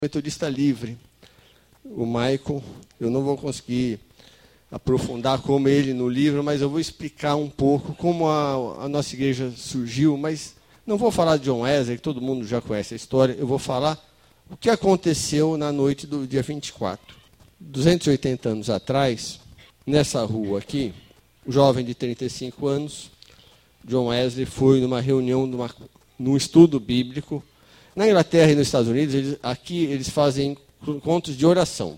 Metodista livre. O Michael, eu não vou conseguir aprofundar como ele no livro, mas eu vou explicar um pouco como a nossa igreja surgiu, mas não vou falar de John Wesley, que todo mundo já conhece a história, eu vou falar o que aconteceu na noite do dia 24. 280 anos atrás, nessa rua aqui, um jovem de 35 anos, John Wesley foi numa reunião, num estudo bíblico. Na Inglaterra e nos Estados Unidos, aqui eles fazem encontros de oração.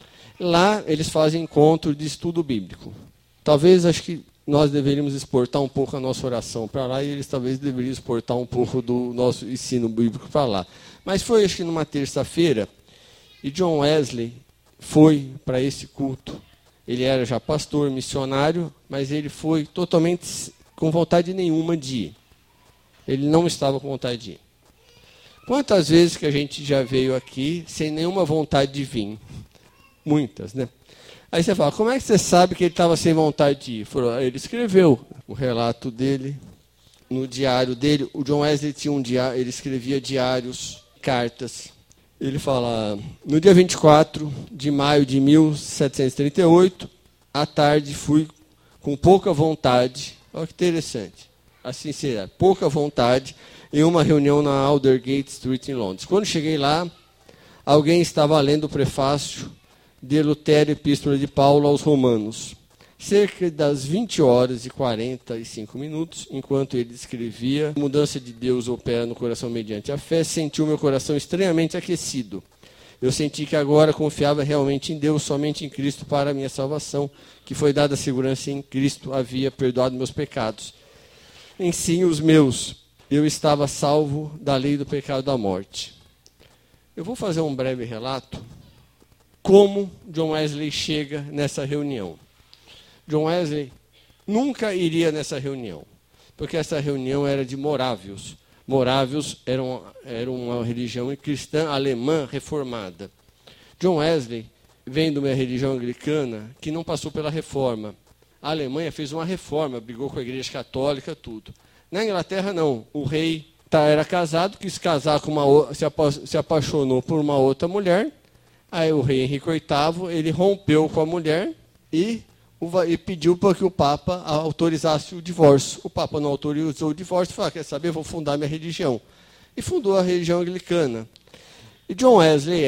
Lá eles fazem encontro de estudo bíblico. Talvez, acho que nós deveríamos exportar um pouco a nossa oração para lá e eles talvez deveriam exportar um pouco do nosso ensino bíblico para lá. Mas foi, acho que numa terça-feira, e John Wesley foi para esse culto. Ele era já pastor, missionário, mas ele foi totalmente com vontade nenhuma de ir. Ele não estava com vontade de ir. Quantas vezes que a gente já veio aqui sem nenhuma vontade de vir? Muitas, né? Aí você fala, como é que você sabe que ele estava sem vontade de ir? Ele escreveu o relato dele, no diário dele. O John Wesley tinha um diário, ele escrevia diários, cartas. Ele fala, no dia 24 de maio de 1738, à tarde fui com pouca vontade, olha que interessante, assim será, pouca vontade, em uma reunião na Aldersgate Street, em Londres. Quando cheguei lá, alguém estava lendo o prefácio de Lutero, Epístola de Paulo aos Romanos. Cerca das 20 horas e 45 minutos, enquanto ele escrevia, a mudança de Deus opera no coração mediante a fé, senti o meu coração estranhamente aquecido. Eu senti que agora confiava realmente em Deus, somente em Cristo para a minha salvação, que foi dada a segurança em Cristo, havia perdoado meus pecados. Em sim, os meus. Eu estava salvo da lei do pecado da morte. Eu vou fazer um breve relato como John Wesley chega nessa reunião. John Wesley nunca iria nessa reunião, porque essa reunião era de morávios. Morávios era uma religião cristã alemã reformada. John Wesley vem de uma religião anglicana que não passou pela reforma. A Alemanha fez uma reforma, brigou com a igreja católica, tudo. Na Inglaterra, não. O rei era casado, quis casar com se apaixonou por uma outra mulher. Aí o rei Henrique VIII, ele rompeu com a mulher e pediu para que o Papa autorizasse o divórcio. O Papa não autorizou o divórcio e falou, quer saber, vou fundar minha religião. E fundou a religião anglicana. E John Wesley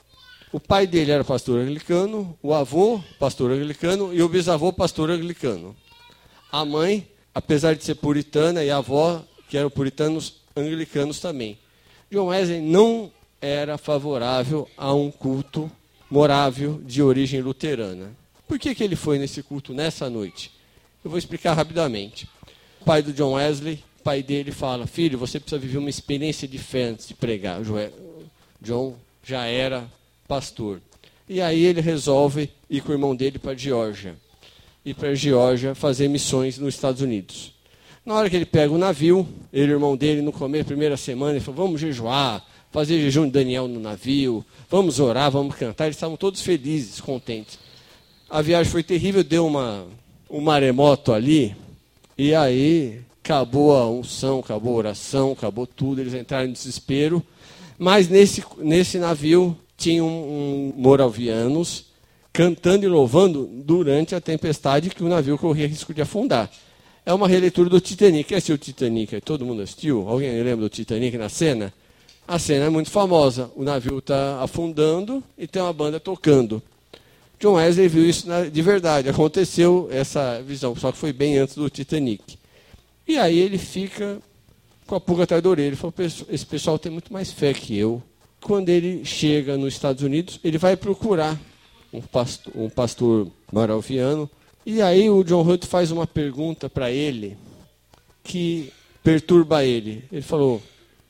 o pai dele era pastor anglicano, o avô pastor anglicano e o bisavô pastor anglicano. A mãe, apesar de ser puritana, e a avó, que eram puritanos anglicanos também. John Wesley não era favorável a um culto morável de origem luterana. Por que ele foi nesse culto nessa noite? Eu vou explicar rapidamente. O pai do John Wesley, o pai dele fala, filho, você precisa viver uma experiência de fé antes de pregar. John já era pastor. E aí ele resolve ir com o irmão dele para a Geórgia. Ir para a Geórgia fazer missões nos Estados Unidos. Na hora que ele pega o navio, ele e o irmão dele, no começo, primeira semana, ele falou, vamos jejuar, fazer jejum de Daniel no navio, vamos orar, vamos cantar. Eles estavam todos felizes, contentes. A viagem foi terrível, deu um maremoto ali, e aí acabou a unção, acabou a oração, acabou tudo, eles entraram em desespero. Mas nesse navio tinham moravianos cantando e louvando durante a tempestade que o navio corria risco de afundar. É uma releitura do Titanic. Quem assistiu o Titanic? Todo mundo assistiu? Alguém lembra do Titanic na cena? A cena é muito famosa. O navio está afundando e tem uma banda tocando. John Wesley viu isso de verdade. Aconteceu essa visão, só que foi bem antes do Titanic. E aí ele fica com a pulga atrás da orelha. Ele falou, esse pessoal tem muito mais fé que eu. Quando ele chega nos Estados Unidos, ele vai procurar um pastor moraviano. E aí o John Hutt faz uma pergunta para ele que perturba ele. Ele falou,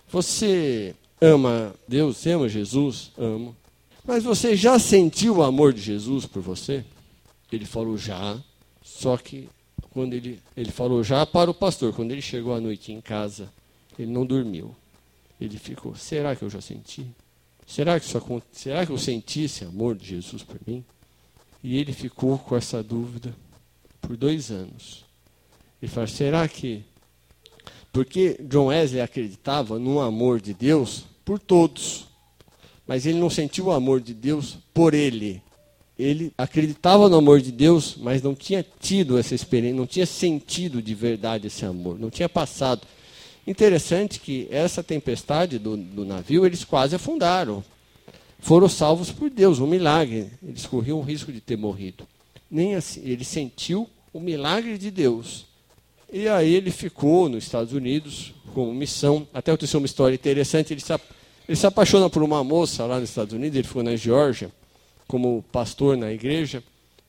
você ama Deus? Você ama Jesus? Amo. Mas você já sentiu o amor de Jesus por você? Ele falou, já. Só que quando ele falou já para o pastor. Quando ele chegou à noite em casa, ele não dormiu. Ele ficou, será que eu já senti? Será que eu senti esse amor de Jesus por mim? E ele ficou com essa dúvida por 2 anos. Ele falou, será que... Porque John Wesley acreditava no amor de Deus por todos. mas ele não sentiu o amor de Deus por ele. Ele acreditava no amor de Deus, mas não tinha tido essa experiência, não tinha sentido de verdade esse amor, não tinha passado. Interessante que essa tempestade do navio, eles quase afundaram. Foram salvos por Deus, um milagre. Eles corriam o risco de ter morrido. Nem assim, ele sentiu o milagre de Deus. E aí ele ficou nos Estados Unidos com missão. Até aconteceu uma história interessante, ele se apaixona por uma moça lá nos Estados Unidos, ele ficou na Geórgia, como pastor na igreja.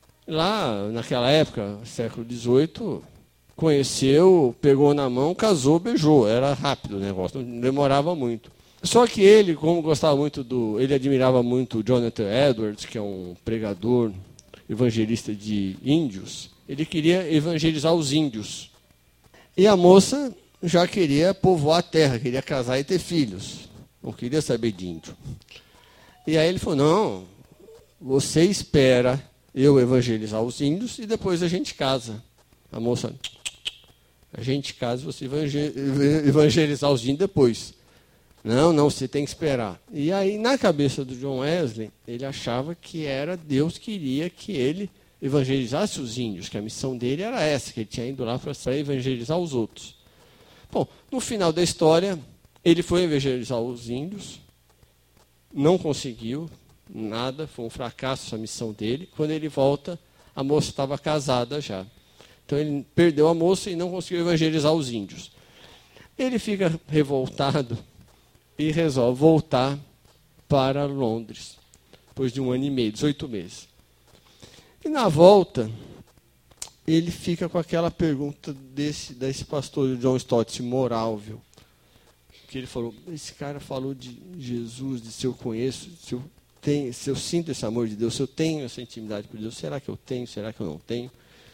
Lá, naquela época, século XVIII, conheceu, pegou na mão, casou, beijou. Era rápido o negócio, não demorava muito. Só que ele, como gostava muito ele admirava muito o Jonathan Edwards, que é um pregador, evangelista de índios, ele queria evangelizar os índios. E a moça já queria povoar a terra, queria casar e ter filhos. Não queria saber de índio. E aí ele falou, não, você espera eu evangelizar os índios e depois a gente casa. A moça, a gente casa e você evangelizar os índios depois. Não, você tem que esperar. E aí, na cabeça do John Wesley, ele achava que Deus queria que ele evangelizasse os índios, que a missão dele era essa, que ele tinha ido lá para evangelizar os outros. Bom, no final da história, ele foi evangelizar os índios, não conseguiu nada, foi um fracasso essa missão dele. Quando ele volta, a moça estava casada já. Então ele perdeu a moça e não conseguiu evangelizar os índios. Ele fica revoltado e resolve voltar para Londres, depois de 1 ano e meio, 18 meses. E na volta, ele fica com aquela pergunta desse pastor John Stott, moral, viu? Que ele falou, esse cara falou de Jesus, de se eu conheço, se eu sinto esse amor de Deus, se eu tenho essa intimidade por Deus, será que eu tenho, será que eu não tenho?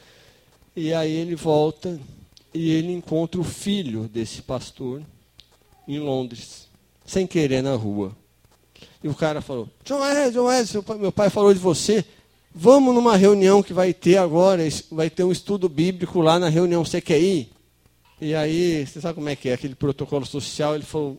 E aí ele volta e ele encontra o filho desse pastor em Londres, sem querer, na rua. E o cara falou, John Wesley, meu pai falou de você, vamos numa reunião que vai ter agora, vai ter um estudo bíblico lá na reunião, você quer ir? E aí, você sabe como é que é, aquele protocolo social, ele falou,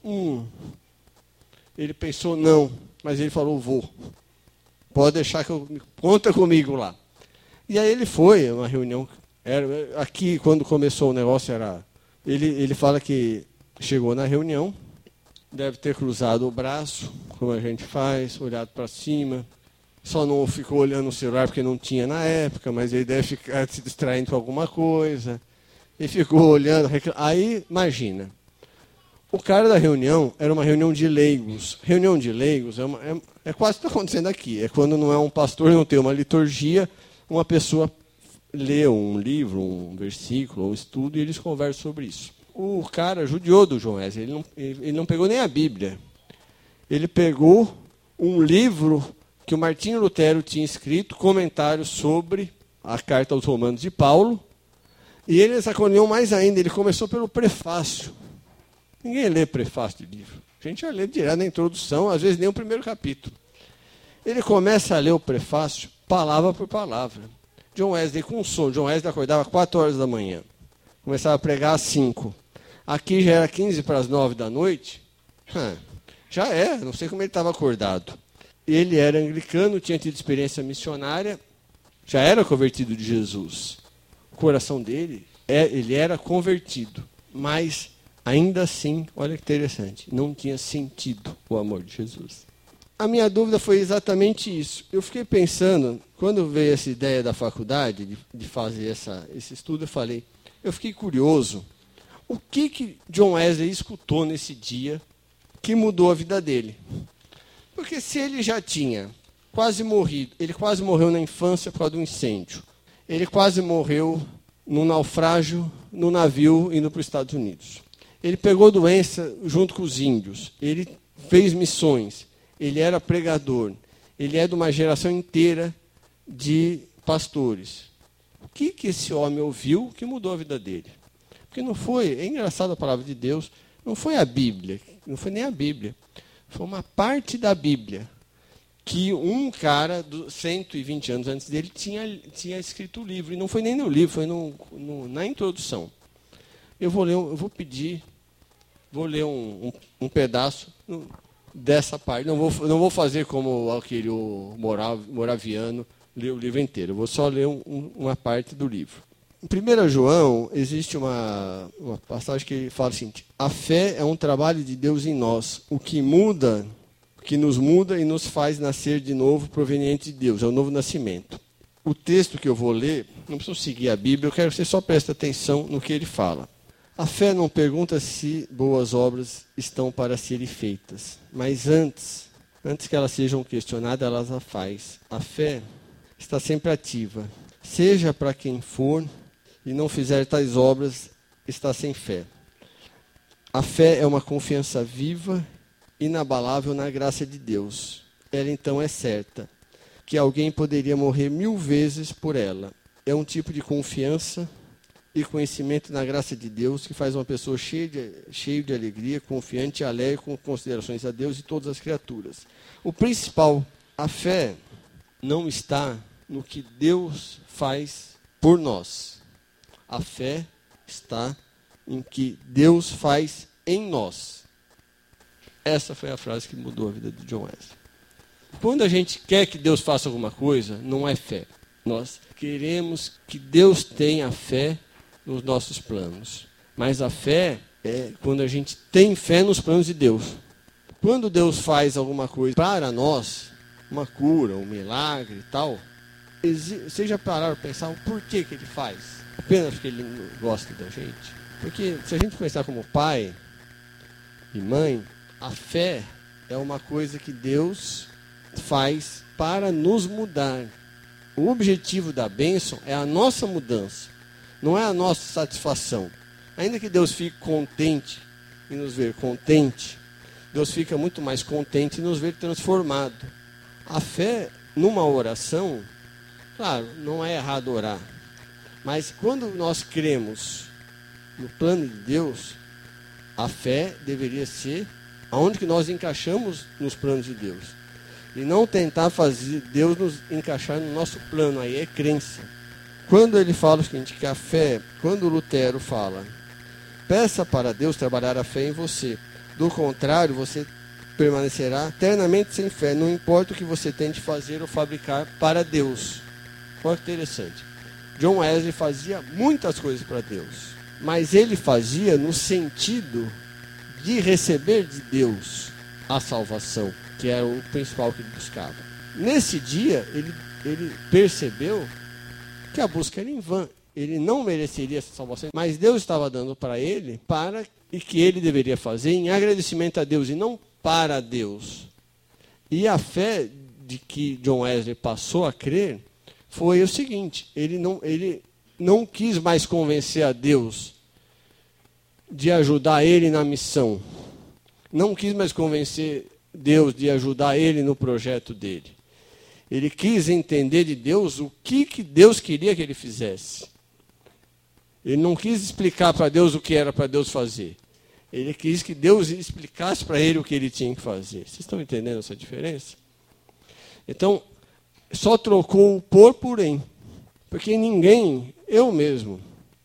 Ele pensou, não, mas ele falou, vou. Pode deixar conta comigo lá. E aí ele foi, uma reunião, aqui quando começou o negócio, ele fala que chegou na reunião, deve ter cruzado o braço, como a gente faz, olhado para cima. Só não ficou olhando o celular porque não tinha na época, mas ele deve ficar se distraindo com alguma coisa. E ficou olhando. Aí, imagina. O cara da reunião era uma reunião de leigos. Reunião de leigos é quase o que está acontecendo aqui. É quando não é um pastor, não tem uma liturgia, uma pessoa lê um livro, um versículo, um estudo, e eles conversam sobre isso. O cara judiou do John Wesley, ele não pegou nem a Bíblia. Ele pegou um livro que o Martinho Lutero tinha escrito, comentários sobre a carta aos Romanos de Paulo, e ele sacaneou mais ainda, ele começou pelo prefácio. Ninguém lê prefácio de livro. A gente já lê direto na introdução, às vezes nem o primeiro capítulo. Ele começa a ler o prefácio, palavra por palavra. John Wesley com sono. John Wesley acordava às 4 horas da manhã. Começava a pregar às 5. Aqui já era 15 para as 9 da noite. Já é, não sei como ele estava acordado. Ele era anglicano, tinha tido experiência missionária, já era convertido de Jesus. O coração dele, ele era convertido, mas ainda assim, olha que interessante, não tinha sentido o amor de Jesus. A minha dúvida foi exatamente isso. Eu fiquei pensando, quando veio essa ideia da faculdade, de fazer esse estudo, eu fiquei curioso, o que John Wesley escutou nesse dia que mudou a vida dele? Porque se ele já tinha quase morrido, ele quase morreu na infância por causa do incêndio, ele quase morreu num naufrágio no navio indo para os Estados Unidos. Ele pegou doença junto com os índios, ele fez missões, ele era pregador, ele é de uma geração inteira de pastores. O que esse homem ouviu que mudou a vida dele? Porque não foi, é engraçado a palavra de Deus, não foi a Bíblia, não foi nem a Bíblia, foi uma parte da Bíblia que um cara, 120 anos antes dele, tinha escrito o livro. E não foi nem no livro, foi na introdução. Eu vou ler um pedaço. dessa parte. Não vou fazer como aquele moraviano, ler o livro inteiro. Eu vou só ler uma parte do livro. Em 1 João, existe uma passagem que fala o seguinte: a fé é um trabalho de Deus em nós, o que nos muda e nos faz nascer de novo, proveniente de Deus, é o novo nascimento. O texto que eu vou ler, não preciso seguir a Bíblia, eu quero que você só preste atenção no que ele fala. A fé não pergunta se boas obras estão para serem feitas, mas antes que elas sejam questionadas, elas a faz. A fé está sempre ativa. Seja para quem for e não fizer tais obras, está sem fé. A fé é uma confiança viva, inabalável na graça de Deus. Ela então é certa, que alguém poderia morrer 1000 vezes por ela. É um tipo de confiança e conhecimento na graça de Deus que faz uma pessoa cheia de alegria, confiante e alegre com considerações a Deus e todas as criaturas. O principal, a fé não está no que Deus faz por nós. A fé está em que Deus faz em nós. Essa foi a frase que mudou a vida de John Wesley. Quando a gente quer que Deus faça alguma coisa, não é fé. Nós queremos que Deus tenha fé nos nossos planos. Mas a fé é quando a gente tem fé nos planos de Deus. Quando Deus faz alguma coisa para nós, uma cura, um milagre e tal, vocês já pararam para pensar o porquê que ele faz? Apenas porque ele gosta da gente? Porque se a gente pensar como pai e mãe, a fé é uma coisa que Deus faz para nos mudar. O objetivo da bênção é a nossa mudança, não é a nossa satisfação. Ainda que Deus fique contente em nos ver contente, Deus fica muito mais contente em nos ver transformado. A fé, numa oração, claro, não é errado orar, mas quando nós cremos no plano de Deus, a fé deveria ser aonde que nós encaixamos nos planos de Deus. E não tentar fazer Deus nos encaixar no nosso plano, aí é crença. Quando ele fala o seguinte, que a fé, quando Lutero fala, peça para Deus trabalhar a fé em você. Do contrário, você permanecerá eternamente sem fé, não importa o que você tente fazer ou fabricar para Deus. Olha que interessante. John Wesley fazia muitas coisas para Deus, mas ele fazia no sentido de receber de Deus a salvação, que era o principal que ele buscava. Nesse dia, ele percebeu que a busca era em vão. Ele não mereceria essa salvação, mas Deus estava dando para ele, e que ele deveria fazer em agradecimento a Deus, e não para Deus. E a fé de que John Wesley passou a crer foi o seguinte: ele não quis mais convencer a Deus de ajudar ele na missão. Não quis mais convencer Deus de ajudar ele no projeto dele. Ele quis entender de Deus o que Deus queria que ele fizesse. Ele não quis explicar para Deus o que era para Deus fazer. Ele quis que Deus explicasse para ele o que ele tinha que fazer. Vocês estão entendendo essa diferença? Então, só trocou o por em. Porque ninguém, eu mesmo,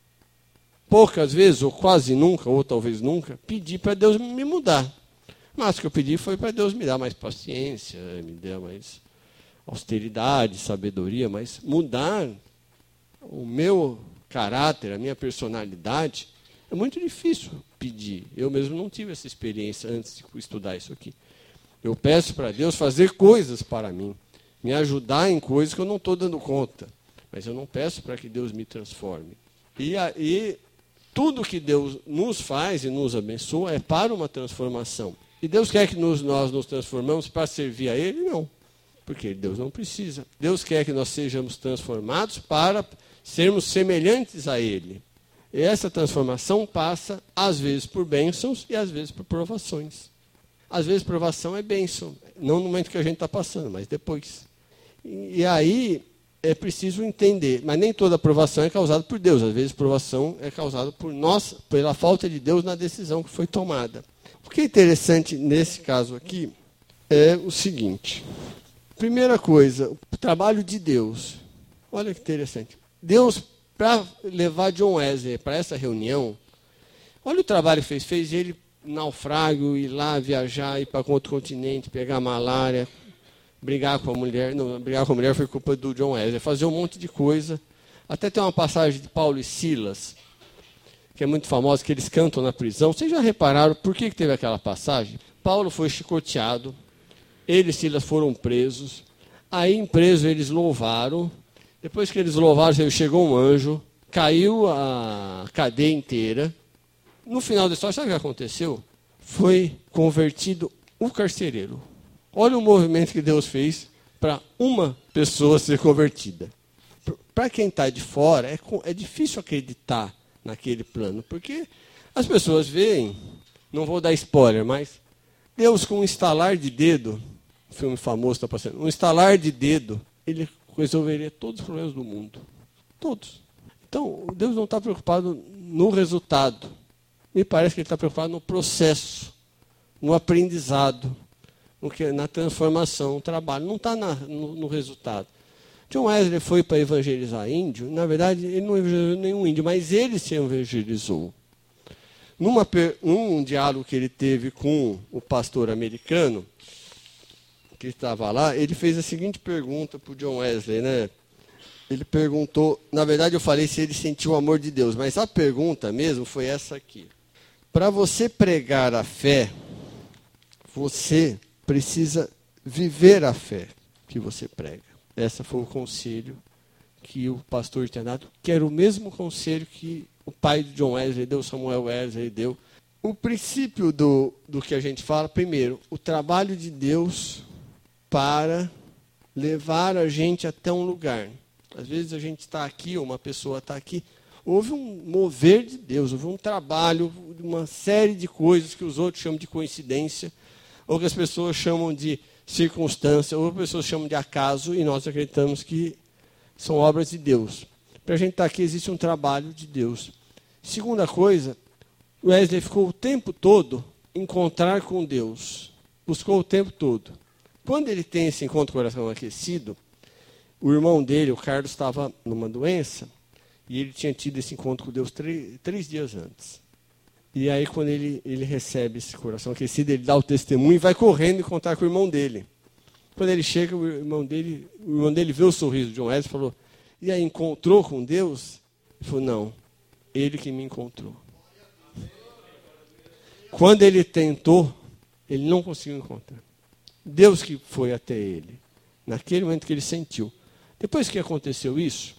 poucas vezes, ou quase nunca, ou talvez nunca, pedi para Deus me mudar. Mas o que eu pedi foi para Deus me dar mais paciência, me dar mais austeridade, sabedoria, mas mudar o meu caráter, a minha personalidade, é muito difícil pedir. Eu mesmo não tive essa experiência antes de estudar isso aqui. Eu peço para Deus fazer coisas para mim, me ajudar em coisas que eu não estou dando conta, mas eu não peço para que Deus me transforme. E tudo que Deus nos faz e nos abençoa é para uma transformação. E Deus quer que nós nos transformamos para servir a Ele? Não. Porque Deus não precisa. Deus quer que nós sejamos transformados para sermos semelhantes a Ele. E essa transformação passa, às vezes, por bênçãos e às vezes por provações. Às vezes, provação é bênção. Não no momento que a gente está passando, mas depois. E aí é preciso entender. Mas nem toda provação é causada por Deus. Às vezes, provação é causada por nós, pela falta de Deus na decisão que foi tomada. O que é interessante nesse caso aqui é o seguinte. Primeira coisa, o trabalho de Deus. Olha que interessante. Deus, para levar John Wesley para essa reunião, olha o trabalho que fez ele naufrágio, ir lá viajar, ir para outro continente, pegar malária, brigar com a mulher. Não, brigar com a mulher foi culpa do John Wesley. Fazer um monte de coisa. Até tem uma passagem de Paulo e Silas, que é muito famosa, que eles cantam na prisão. Vocês já repararam por que teve aquela passagem? Paulo foi chicoteado, ele e Silas foram presos. Aí, em preso, eles louvaram. Depois que eles louvaram, chegou um anjo, caiu a cadeia inteira. No final da história, sabe o que aconteceu? Foi convertido o carcereiro. Olha o movimento que Deus fez para uma pessoa ser convertida. Para quem está de fora, é difícil acreditar naquele plano, porque as pessoas veem, não vou dar spoiler, mas Deus com um estalar de dedo, um filme famoso está passando, um estalar de dedo, ele resolveria todos os problemas do mundo. Todos. Então, Deus não está preocupado no resultado. Me parece que ele está preocupado no processo, no aprendizado, na transformação, no trabalho. Não está no resultado. John Wesley foi para evangelizar índio. Na verdade, ele não evangelizou nenhum índio, mas ele se evangelizou. Num diálogo que ele teve com o pastor americano, que estava lá, ele fez a seguinte pergunta para o John Wesley, né? Ele perguntou, na verdade eu falei se ele sentiu o amor de Deus, mas a pergunta mesmo foi essa aqui. Para você pregar a fé, você precisa viver a fé que você prega. Esse foi o conselho que o pastor tinha dado, que era o mesmo conselho que o pai de John Wesley deu, Samuel Wesley deu. O princípio do que a gente fala, primeiro, o trabalho de Deus para levar a gente até um lugar. Às vezes a gente está aqui, ou uma pessoa está aqui, houve um mover de Deus, houve um trabalho, uma série de coisas que os outros chamam de coincidência, ou que as pessoas chamam de circunstância, ou as pessoas chamam de acaso, e nós acreditamos que são obras de Deus. Para a gente estar aqui, existe um trabalho de Deus. Segunda coisa, Wesley ficou o tempo todo em encontrar com Deus. Buscou o tempo todo. Quando ele tem esse encontro com o coração aquecido, o irmão dele, o Carlos, estava numa doença, e ele tinha tido esse encontro com Deus 3 dias antes. E aí, quando ele recebe esse coração aquecido, ele dá o testemunho e vai correndo encontrar com o irmão dele. Quando ele chega, o irmão dele vê o sorriso de John Wesley e falou, e aí, encontrou com Deus? Ele falou, não, ele que me encontrou. Quando ele tentou, ele não conseguiu encontrar. Deus que foi até ele, naquele momento que ele sentiu. Depois que aconteceu isso,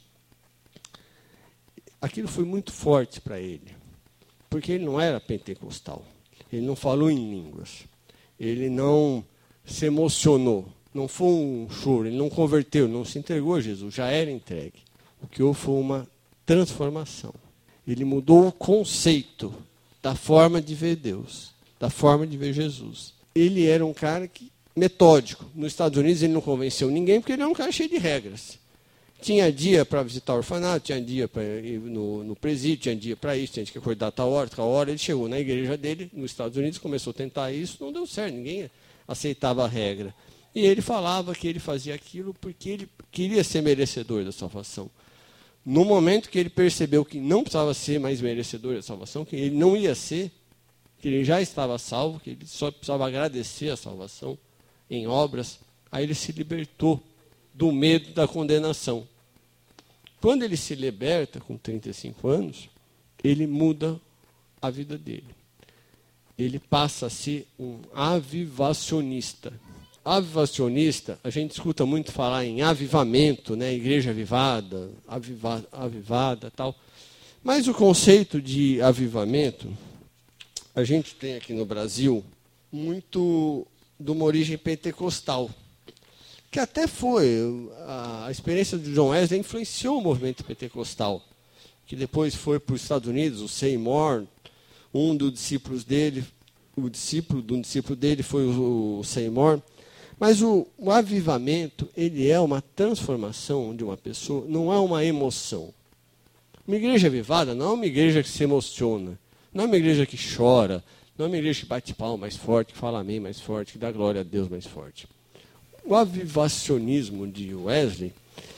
aquilo foi muito forte para ele. Porque ele não era pentecostal. Ele não falou em línguas. Ele não se emocionou. Não foi um choro. Ele não converteu, não se entregou a Jesus. Já era entregue. O que houve foi uma transformação. Ele mudou o conceito da forma de ver Deus, da forma de ver Jesus. Ele era um cara metódico. Nos Estados Unidos ele não convenceu ninguém porque ele era um cara cheio de regras. Tinha dia para visitar o orfanato, tinha dia para ir no presídio, tinha dia para isso, tinha que acordar tal hora. Ele chegou na igreja dele, nos Estados Unidos, começou a tentar isso, não deu certo, ninguém aceitava a regra. E ele falava que ele fazia aquilo porque ele queria ser merecedor da salvação. No momento que ele percebeu que não precisava ser mais merecedor da salvação, que ele não ia ser, que ele já estava salvo, que ele só precisava agradecer a salvação em obras, aí ele se libertou do medo da condenação. Quando ele se liberta, com 35 anos, ele muda a vida dele. Ele passa a ser um avivacionista. Avivacionista, a gente escuta muito falar em avivamento, né? Igreja avivada, avivada, tal. Mas o conceito de avivamento, a gente tem aqui no Brasil muito de uma origem pentecostal. Que até foi, a experiência de John Wesley influenciou o movimento pentecostal, que depois foi para os Estados Unidos, o Seymour, um dos discípulos dele, o discípulo de um discípulo dele foi o Seymour. Mas o avivamento, ele é uma transformação de uma pessoa, não é uma emoção. Uma igreja avivada não é uma igreja que se emociona, não é uma igreja que chora, não é uma igreja que bate palma mais forte, que fala amém mais forte, que dá glória a Deus mais forte. O avivacionismo de Wesley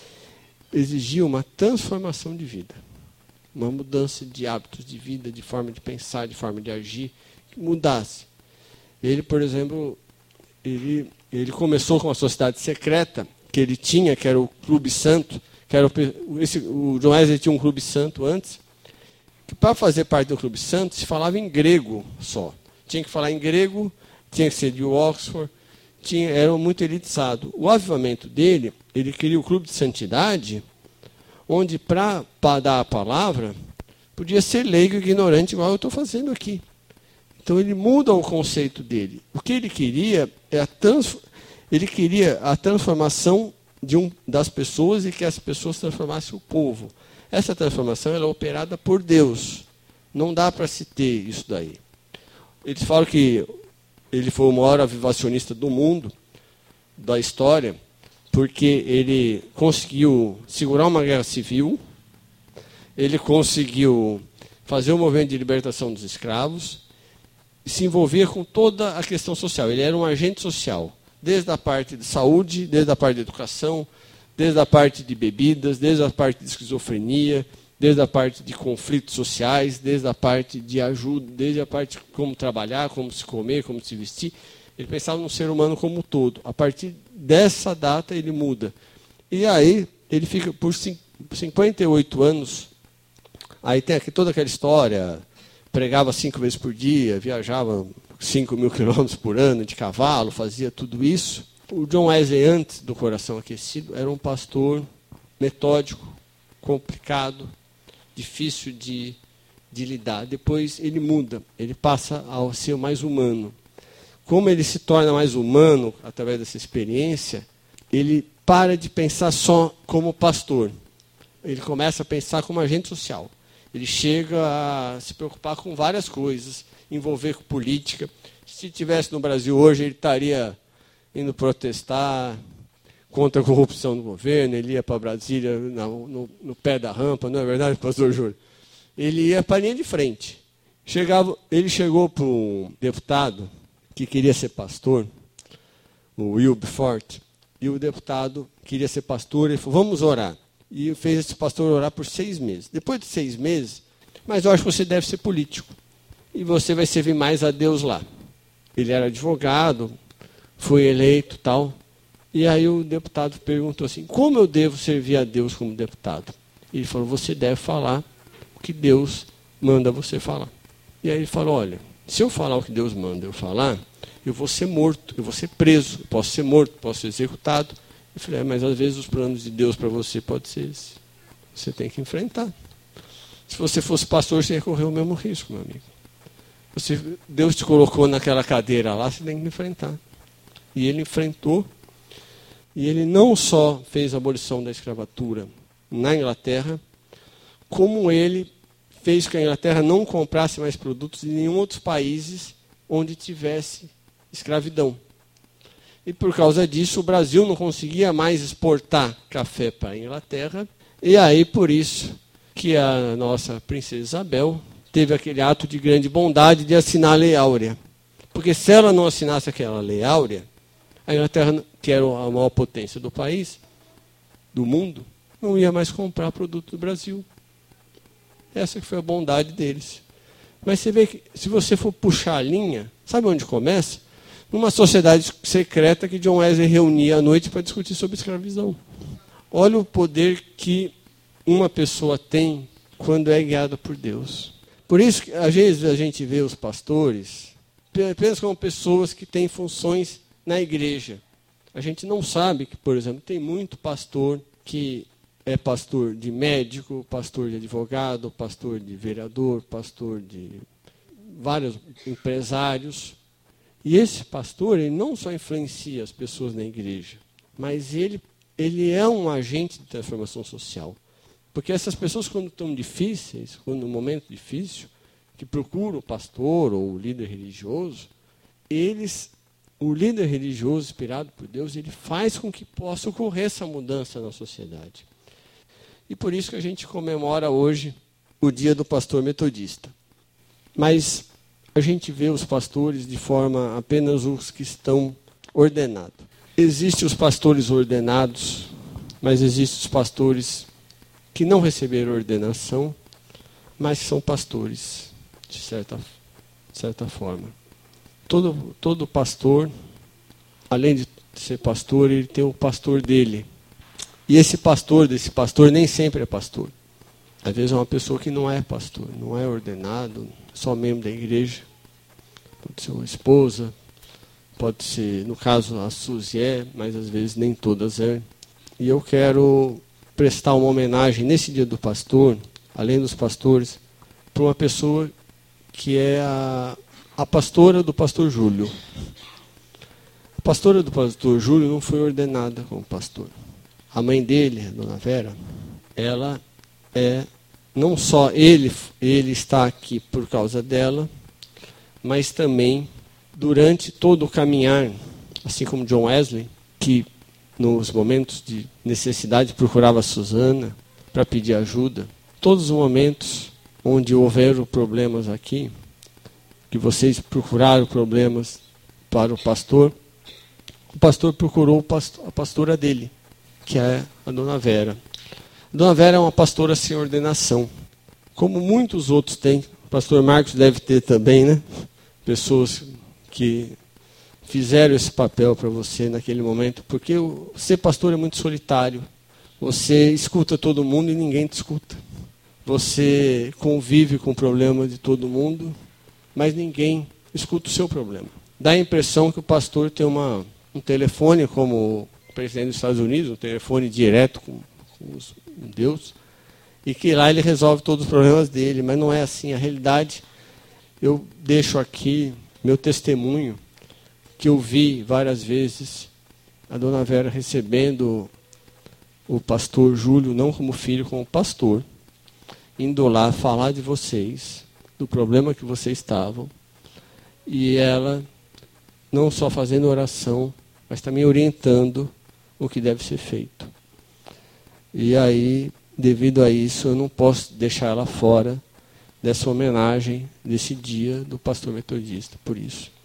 exigia uma transformação de vida, uma mudança de hábitos de vida, de forma de pensar, de forma de agir, que mudasse. Ele, por exemplo, ele começou com uma sociedade secreta que ele tinha, que era o Clube Santo, que era o John Wesley tinha um Clube Santo antes, que para fazer parte do Clube Santo se falava em grego só. Tinha que falar em grego, tinha que ser de Oxford, era muito elitizado. O avivamento dele, ele queria o Clube de Santidade, onde para dar a palavra, podia ser leigo e ignorante, igual eu estou fazendo aqui. Então ele muda o conceito dele. O que ele queria é a transformação das pessoas e que as pessoas transformassem o povo. Essa transformação ela é operada por Deus. Não dá para se ter isso daí. Eles falam que ele foi o maior avivacionista do mundo, da história, porque ele conseguiu segurar uma guerra civil, ele conseguiu fazer o movimento de libertação dos escravos, e se envolver com toda a questão social. Ele era um agente social, desde a parte de saúde, desde a parte de educação, desde a parte de bebidas, desde a parte de esquizofrenia, desde a parte de conflitos sociais, desde a parte de ajuda, desde a parte de como trabalhar, como se comer, como se vestir. Ele pensava no ser humano como um todo. A partir dessa data ele muda. E aí ele fica por 58 anos. Aí tem aqui toda aquela história, pregava 5 vezes por dia, viajava 5.000 quilômetros por ano de cavalo, fazia tudo isso. O John Wesley, antes do Coração Aquecido, era um pastor metódico, complicado, difícil de lidar. Depois ele muda, ele passa a ser mais humano. Como ele se torna mais humano através dessa experiência, ele para de pensar só como pastor. Ele começa a pensar como agente social. Ele chega a se preocupar com várias coisas, envolver com política. Se estivesse no Brasil hoje, ele estaria indo protestar contra a corrupção do governo, ele ia para Brasília no pé da rampa, não é verdade, pastor Júlio? Ele ia para a linha de frente. Ele chegou para um deputado que queria ser pastor, o Wilberforce, e o deputado queria ser pastor, ele falou, vamos orar. E fez esse pastor orar por 6 meses. Depois de 6 meses, mas eu acho que você deve ser político. E você vai servir mais a Deus lá. Ele era advogado, foi eleito e tal. E aí o deputado perguntou assim, como eu devo servir a Deus como deputado? Ele falou, você deve falar o que Deus manda você falar. E aí ele falou, olha, se eu falar o que Deus manda eu falar, eu vou ser morto, eu vou ser preso, eu posso ser morto, posso ser executado. Eu falei, mas às vezes os planos de Deus para você pode ser esse. Você tem que enfrentar. Se você fosse pastor, você ia correr o mesmo risco, meu amigo. Deus te colocou naquela cadeira lá, você tem que enfrentar. E ele enfrentou. E ele não só fez a abolição da escravatura na Inglaterra, como ele fez que a Inglaterra não comprasse mais produtos de nenhum outro país onde tivesse escravidão. E por causa disso, o Brasil não conseguia mais exportar café para a Inglaterra. E aí, por isso, que a nossa princesa Isabel teve aquele ato de grande bondade de assinar a Lei Áurea. Porque se ela não assinasse aquela Lei Áurea, a Inglaterra, que era a maior potência do país, do mundo, não ia mais comprar produto do Brasil. Essa que foi a bondade deles. Mas você vê que, se você for puxar a linha, sabe onde começa? Numa sociedade secreta que John Wesley reunia à noite para discutir sobre escravidão. Olha o poder que uma pessoa tem quando é guiada por Deus. Por isso que, às vezes, a gente vê os pastores apenas como pessoas que têm funções na igreja. A gente não sabe que, por exemplo, tem muito pastor que é pastor de médico, pastor de advogado, pastor de vereador, pastor de vários empresários. E esse pastor, ele não só influencia as pessoas na igreja, mas ele é um agente de transformação social. Porque essas pessoas, quando estão difíceis, quando no momento difícil, que procuram o pastor ou o líder religioso, o líder religioso, inspirado por Deus, ele faz com que possa ocorrer essa mudança na sociedade. E por isso que a gente comemora hoje o Dia do Pastor Metodista. Mas a gente vê os pastores de forma apenas os que estão ordenados. Existem os pastores ordenados, mas existem os pastores que não receberam ordenação, mas são pastores, de certa de certa forma. Todo pastor, além de ser pastor, ele tem o pastor dele. E esse pastor desse pastor nem sempre é pastor. Às vezes é uma pessoa que não é pastor, não é ordenado, só membro da igreja. Pode ser uma esposa, pode ser, no caso, a Suzy mas às vezes nem todas é. E eu quero prestar uma homenagem nesse dia do pastor, além dos pastores, para uma pessoa que é a pastora do pastor Júlio. A pastora do pastor Júlio não foi ordenada como pastor. A mãe dele, a dona Vera, ela é, não só ele está aqui por causa dela, mas também durante todo o caminhar, assim como John Wesley, que nos momentos de necessidade procurava a Susana para pedir ajuda, todos os momentos onde houveram problemas aqui, que vocês procuraram problemas para o pastor procurou a pastora dele, que é a dona Vera. A dona Vera é uma pastora sem ordenação, como muitos outros têm. O pastor Marcos deve ter também, né? Pessoas que fizeram esse papel para você naquele momento, porque ser pastor é muito solitário. Você escuta todo mundo e ninguém te escuta. Você convive com o problema de todo mundo, mas ninguém escuta o seu problema. Dá a impressão que o pastor tem um telefone, como o presidente dos Estados Unidos, um telefone direto com Deus, e que lá ele resolve todos os problemas dele, mas não é assim. A realidade, eu deixo aqui meu testemunho, que eu vi várias vezes a dona Vera recebendo o pastor Júlio, não como filho, como pastor, indo lá falar de vocês, do problema que vocês estavam, e ela não só fazendo oração, mas também orientando o que deve ser feito. E aí, devido a isso, eu não posso deixar ela fora dessa homenagem, desse dia do pastor metodista, por isso.